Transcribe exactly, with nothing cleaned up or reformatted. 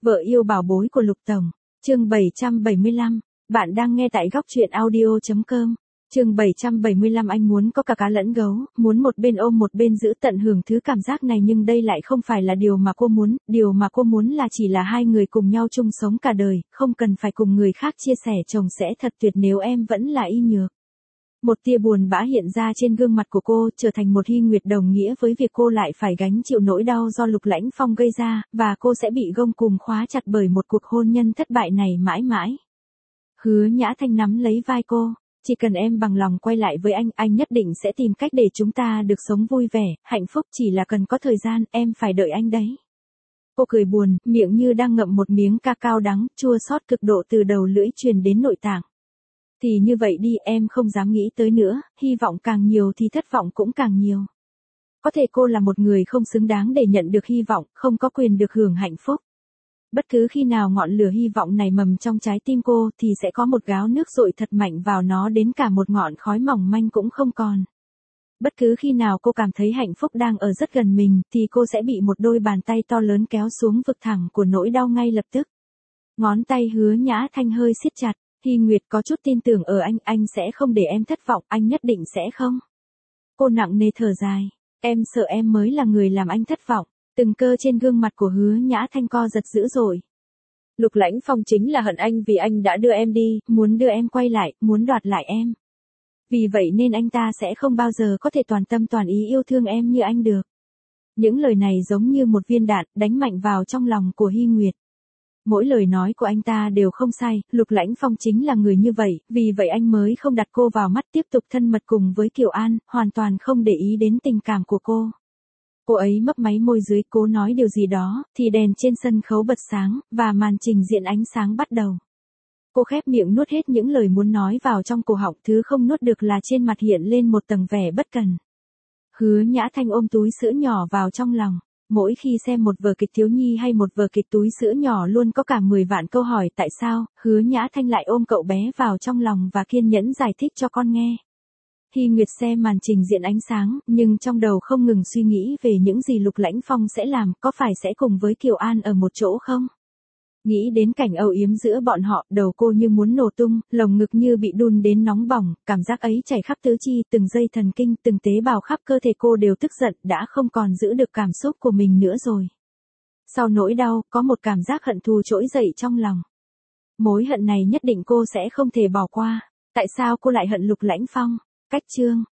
Vợ yêu bảo bối của Lục Tổng. Chương bảy trăm bảy mươi lăm. Bạn đang nghe tại góc truyện audio chấm com. Chương bảy trăm bảy mươi lăm. Anh muốn có cả cá lẫn gấu, muốn một bên ôm một bên giữ tận hưởng thứ cảm giác này, nhưng đây lại không phải là điều mà cô muốn. Điều mà cô muốn là chỉ là hai người cùng nhau chung sống cả đời, không cần phải cùng người khác chia sẻ. Chồng sẽ thật tuyệt nếu em vẫn là y nhược. Một tia buồn bã hiện ra trên gương mặt của cô, trở thành một Hy Nguyệt đồng nghĩa với việc cô lại phải gánh chịu nỗi đau do Lục Lãnh Phong gây ra, và cô sẽ bị gông cùm khóa chặt bởi một cuộc hôn nhân thất bại này mãi mãi. Hứa Nhã Thanh nắm lấy vai cô, chỉ cần em bằng lòng quay lại với anh, anh nhất định sẽ tìm cách để chúng ta được sống vui vẻ, hạnh phúc, chỉ là cần có thời gian, em phải đợi anh đấy. Cô cười buồn, miệng như đang ngậm một miếng ca cao đắng, chua xót cực độ từ đầu lưỡi truyền đến nội tạng. Thì như vậy đi, em không dám nghĩ tới nữa, hy vọng càng nhiều thì thất vọng cũng càng nhiều. Có thể cô là một người không xứng đáng để nhận được hy vọng, không có quyền được hưởng hạnh phúc. Bất cứ khi nào ngọn lửa hy vọng này mầm trong trái tim cô thì sẽ có một gáo nước dội thật mạnh vào nó đến cả một ngọn khói mỏng manh cũng không còn. Bất cứ khi nào cô cảm thấy hạnh phúc đang ở rất gần mình thì cô sẽ bị một đôi bàn tay to lớn kéo xuống vực thẳm của nỗi đau ngay lập tức. Ngón tay Hứa Nhã Thanh hơi siết chặt. Hy Nguyệt có chút tin tưởng ở anh, anh sẽ không để em thất vọng, anh nhất định sẽ không. Cô nặng nề thở dài, em sợ em mới là người làm anh thất vọng. Từng cơ trên gương mặt của Hứa Nhã Thanh co giật dữ dội. Lục Lãnh Phong chính là hận anh vì anh đã đưa em đi, muốn đưa em quay lại, muốn đoạt lại em. Vì vậy nên anh ta sẽ không bao giờ có thể toàn tâm toàn ý yêu thương em như anh được. Những lời này giống như một viên đạn đánh mạnh vào trong lòng của Hy Nguyệt. Mỗi lời nói của anh ta đều không sai, Lục Lãnh Phong chính là người như vậy, vì vậy anh mới không đặt cô vào mắt, tiếp tục thân mật cùng với Kiều An, hoàn toàn không để ý đến tình cảm của cô. Cô ấy mấp máy môi dưới, cố nói điều gì đó, thì đèn trên sân khấu bật sáng, và màn trình diễn ánh sáng bắt đầu. Cô khép miệng nuốt hết những lời muốn nói vào trong cổ họng, thứ không nuốt được là trên mặt hiện lên một tầng vẻ bất cần. Hứa Nhã Thanh ôm túi sữa nhỏ vào trong lòng. Mỗi khi xem một vở kịch thiếu nhi hay một vở kịch túi sữa nhỏ luôn có cả mười vạn câu hỏi tại sao, Hứa Nhã Thanh lại ôm cậu bé vào trong lòng và kiên nhẫn giải thích cho con nghe. Hy Nguyệt xem màn trình diễn ánh sáng, nhưng trong đầu không ngừng suy nghĩ về những gì Lục Lãnh Phong sẽ làm, có phải sẽ cùng với Kiều An ở một chỗ không? Nghĩ đến cảnh âu yếm giữa bọn họ, đầu cô như muốn nổ tung, lồng ngực như bị đun đến nóng bỏng, cảm giác ấy chảy khắp tứ chi, từng dây thần kinh, từng tế bào khắp cơ thể cô đều tức giận, đã không còn giữ được cảm xúc của mình nữa rồi. Sau nỗi đau, có một cảm giác hận thù trỗi dậy trong lòng. Mối hận này nhất định cô sẽ không thể bỏ qua. Tại sao cô lại hận Lục Lãnh Phong? Cách chương